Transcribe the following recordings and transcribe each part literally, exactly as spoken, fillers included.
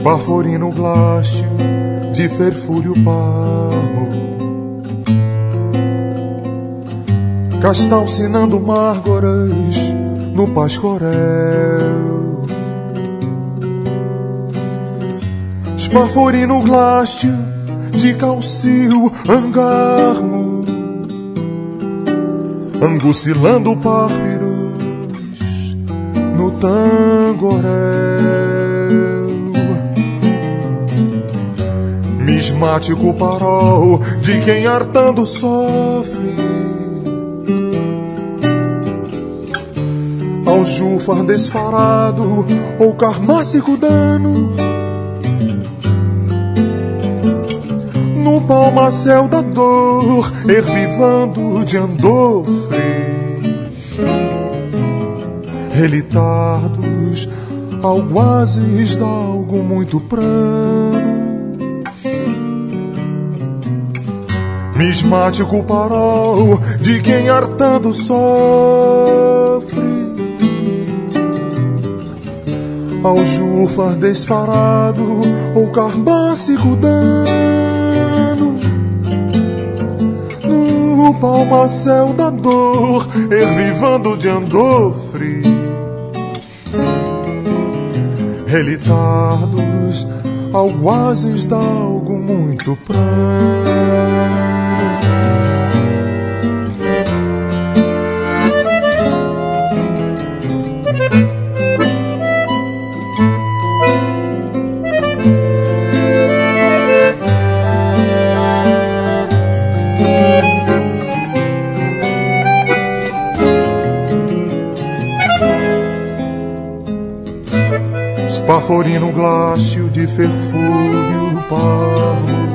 Esbaforino glácio de ferfúrio parmo, castalcinando márgoras no pascorel. Esbaforino glácio de calcio angarmo, angucilando párfiros no tangorel. Mismático parol de quem hartando sofre, aljúfar desfarado ou carmássico dano, no palmacel da dor ervivando de andofre, relitardos alguazes d'algo muito prano. Mismático parol de quem hartando sofre, aljúfar desfarado ou carmássico dano, no palmacel da dor ervivando de andofre, relitardos alguazes d'algo muito prano. Esbaforino glácio de ferfúrio parmo,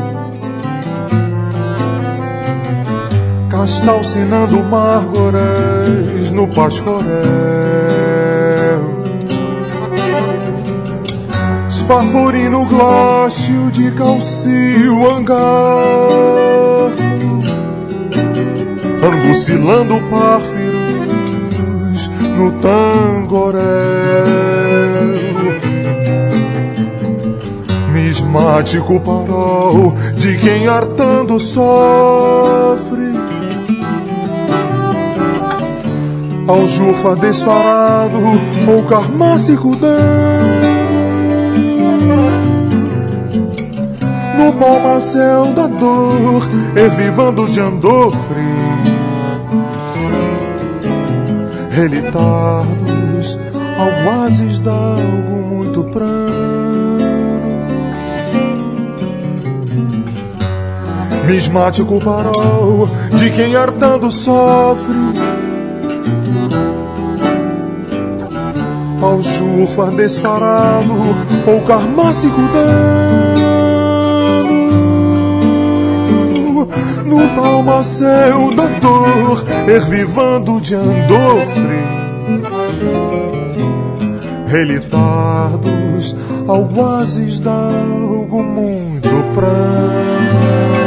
castalcinando márgoras no pascorel. Esbaforino glácio de calcio angarmo, angucilando párfiros no tangorel. Mismático parol de quem hartando sofre, aljúfar desfarado ou carmássico dano, no palmacel da dor ervivando de andofre, relitardos alguazes d'algo muito prano. Mismático parol de quem hartando sofre, aljúfar desfarado ou carmássico dano, no palmacel da dor ervivando de andofre, relitardos alguazes d'algo muito prano.